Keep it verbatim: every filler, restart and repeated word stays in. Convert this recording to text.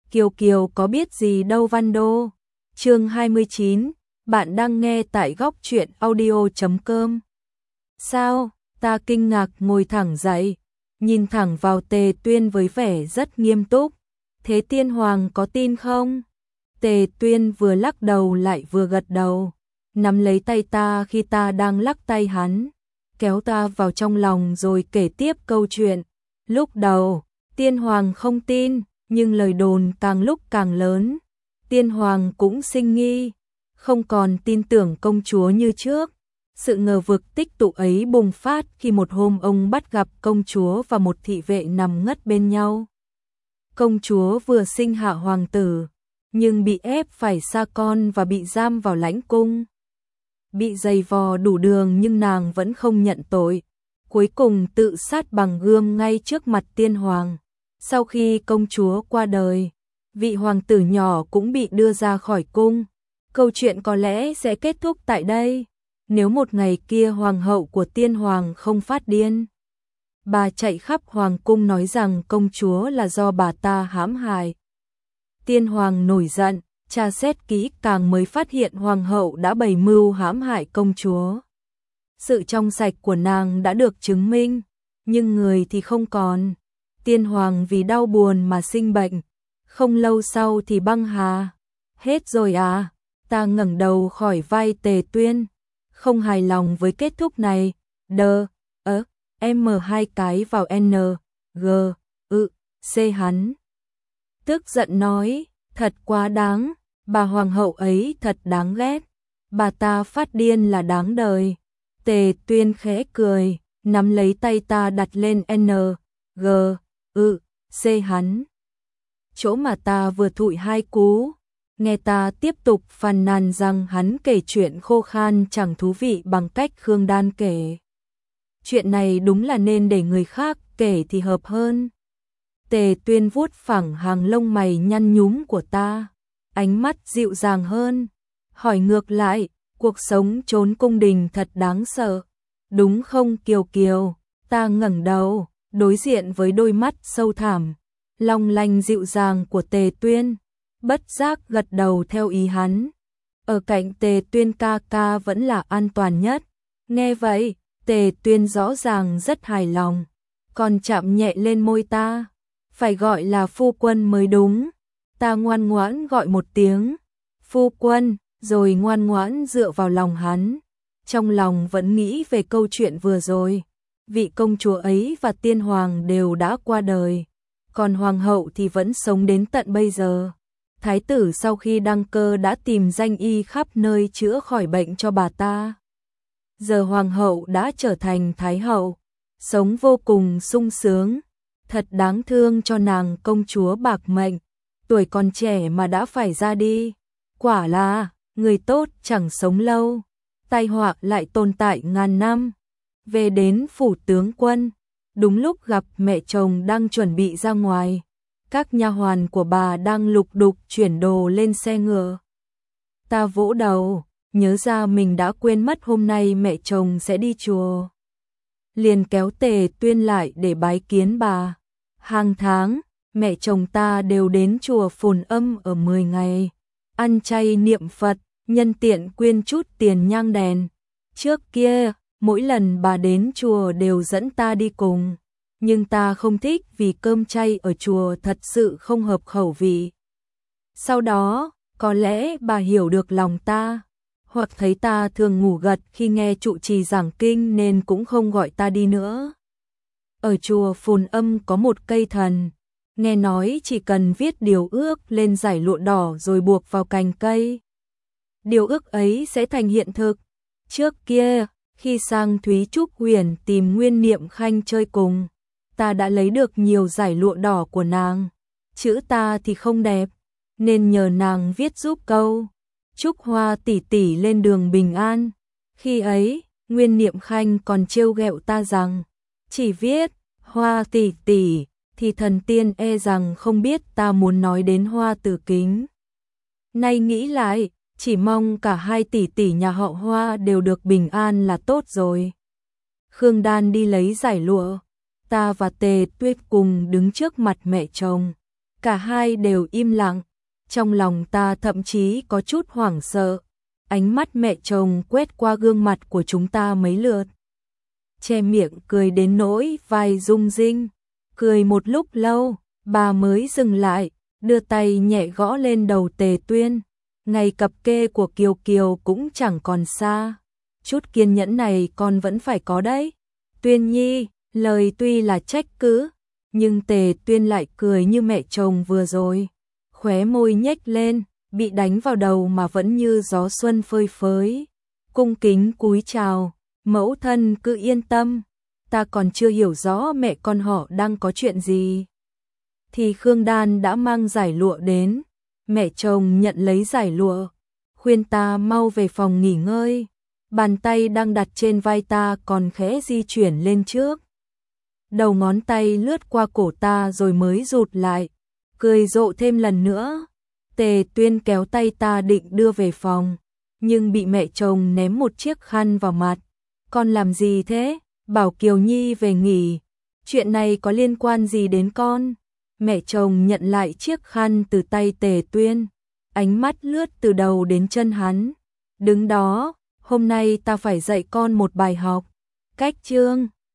Kiều Kiều có biết gì đâu Văn Đô. Chương hai mươi chín, bạn đang nghe tại góc truyện audio chấm com. Sao? Ta kinh ngạc ngồi thẳng dậy, nhìn thẳng vào Tề Tuyên với vẻ rất nghiêm túc. Thế Tiên Hoàng có tin không? Tề Tuyên vừa lắc đầu lại vừa gật đầu, nắm lấy tay ta khi ta đang lắc tay hắn, kéo ta vào trong lòng rồi kể tiếp câu chuyện. Lúc đầu, Tiên Hoàng không tin, nhưng lời đồn càng lúc càng lớn. Tiên Hoàng cũng sinh nghi, không còn tin tưởng công chúa như trước. Sự ngờ vực tích tụ ấy bùng phát khi một hôm ông bắt gặp công chúa và một thị vệ nằm ngất bên nhau. Công chúa vừa sinh hạ hoàng tử, nhưng bị ép phải xa con và bị giam vào lãnh cung. Bị giày vò đủ đường nhưng nàng vẫn không nhận tội, cuối cùng tự sát bằng gươm ngay trước mặt Tiên Hoàng. Sau khi công chúa qua đời, vị hoàng tử nhỏ cũng bị đưa ra khỏi cung. Câu chuyện có lẽ sẽ kết thúc tại đây, nếu một ngày kia hoàng hậu của Tiên Hoàng không phát điên. Bà chạy khắp hoàng cung nói rằng công chúa là do bà ta hãm hại. Tiên Hoàng nổi giận, tra xét kỹ càng mới phát hiện hoàng hậu đã bày mưu hãm hại công chúa. Sự trong sạch của nàng đã được chứng minh, nhưng người thì không còn. Tiên Hoàng vì đau buồn mà sinh bệnh, không lâu sau thì băng hà. Hết rồi à? Ta ngẩng đầu khỏi vai Tề Tuyên, không hài lòng với kết thúc này. Đơ, ớ, em mở hai cái vào N, G, ự, C hắn. Tức giận nói, thật quá đáng, bà hoàng hậu ấy thật đáng ghét, bà ta phát điên là đáng đời. Tề Tuyên khẽ cười, nắm lấy tay ta đặt lên N, G, ự, C hắn. Chỗ mà ta vừa thụi hai cú, nghe ta tiếp tục phàn nàn rằng hắn kể chuyện khô khan chẳng thú vị bằng cách Khương Đan kể. Chuyện này đúng là nên để người khác kể thì hợp hơn. Tề Tuyên vuốt phẳng hàng lông mày nhăn nhúm của ta, ánh mắt dịu dàng hơn, hỏi ngược lại, cuộc sống trốn cung đình thật đáng sợ, đúng không Kiều Kiều? Ta ngẩng đầu, đối diện với đôi mắt sâu thẳm, long lanh dịu dàng của Tề Tuyên, bất giác gật đầu theo ý hắn. Ở cạnh Tề Tuyên ca ca vẫn là an toàn nhất. Nghe vậy, Tề Tuyên rõ ràng rất hài lòng, còn chạm nhẹ lên môi ta. Phải gọi là phu quân mới đúng. Ta ngoan ngoãn gọi một tiếng phu quân, rồi ngoan ngoãn dựa vào lòng hắn. Trong lòng vẫn nghĩ về câu chuyện vừa rồi. Vị công chúa ấy và Tiên Hoàng đều đã qua đời, còn hoàng hậu thì vẫn sống đến tận bây giờ. Thái tử sau khi đăng cơ đã tìm danh y khắp nơi chữa khỏi bệnh cho bà ta. Giờ hoàng hậu đã trở thành thái hậu, sống vô cùng sung sướng. Thật đáng thương cho nàng công chúa bạc mệnh, tuổi còn trẻ mà đã phải ra đi. Quả là, người tốt chẳng sống lâu, tai họa lại tồn tại ngàn năm. Về đến phủ tướng quân, đúng lúc gặp mẹ chồng đang chuẩn bị ra ngoài. Các nha hoàn của bà đang lục đục chuyển đồ lên xe ngựa. Ta vỗ đầu, nhớ ra mình đã quên mất hôm nay mẹ chồng sẽ đi chùa. Liền kéo Tề Tuyên lại để bái kiến bà. Hàng tháng, mẹ chồng ta đều đến chùa Phồn Âm ở mười ngày, ăn chay niệm Phật, nhân tiện quyên chút tiền nhang đèn. Trước kia, mỗi lần bà đến chùa đều dẫn ta đi cùng, nhưng ta không thích vì cơm chay ở chùa thật sự không hợp khẩu vị. Sau đó, có lẽ bà hiểu được lòng ta, hoặc thấy ta thường ngủ gật khi nghe trụ trì giảng kinh nên cũng không gọi ta đi nữa. Ở chùa Phồn Âm có một cây thần, nghe nói chỉ cần viết điều ước lên dải lụa đỏ rồi buộc vào cành cây, điều ước ấy sẽ thành hiện thực. Trước kia, khi sang Thúy Trúc Huyền tìm Nguyên Niệm Khanh chơi cùng, ta đã lấy được nhiều dải lụa đỏ của nàng. Chữ ta thì không đẹp, nên nhờ nàng viết giúp câu chúc Hoa tỷ tỷ lên đường bình an. Khi ấy, Nguyên Niệm Khanh còn trêu ghẹo ta rằng chỉ viết Hoa tỷ tỷ thì thần tiên e rằng không biết ta muốn nói đến Hoa Tử Kính. Nay nghĩ lại, chỉ mong cả hai tỷ tỷ nhà họ Hoa đều được bình an là tốt rồi. Khương Đan đi lấy dải lụa, ta và Tề Tuyết cùng đứng trước mặt mẹ chồng. Cả hai đều im lặng, trong lòng ta thậm chí có chút hoảng sợ. Ánh mắt mẹ chồng quét qua gương mặt của chúng ta mấy lượt. Che miệng cười đến nỗi vai rung rinh. Cười một lúc lâu, bà mới dừng lại, đưa tay nhẹ gõ lên đầu Tề Tuyên. Ngày cập kê của Kiều Kiều cũng chẳng còn xa. Chút kiên nhẫn này con vẫn phải có đấy. Tuyên Nhi, lời tuy là trách cứ, nhưng Tề Tuyên lại cười như mẹ chồng vừa rồi. Khóe môi nhếch lên, bị đánh vào đầu mà vẫn như gió xuân phơi phới. Cung kính cúi chào, mẫu thân cứ yên tâm, ta còn chưa hiểu rõ mẹ con họ đang có chuyện gì. Thì Khương Đan đã mang giải lụa đến, mẹ chồng nhận lấy giải lụa, khuyên ta mau về phòng nghỉ ngơi. Bàn tay đang đặt trên vai ta còn khẽ di chuyển lên trước. Đầu ngón tay lướt qua cổ ta rồi mới rụt lại, cười rộ thêm lần nữa. Tề Tuyên kéo tay ta định đưa về phòng, nhưng bị mẹ chồng ném một chiếc khăn vào mặt. Con làm gì thế? Bảo Kiều Nhi về nghỉ. Chuyện này có liên quan gì đến con? Mẹ chồng nhận lại chiếc khăn từ tay Tề Tuyên, ánh mắt lướt từ đầu đến chân hắn. Đứng đó, hôm nay ta phải dạy con một bài học. Cách chương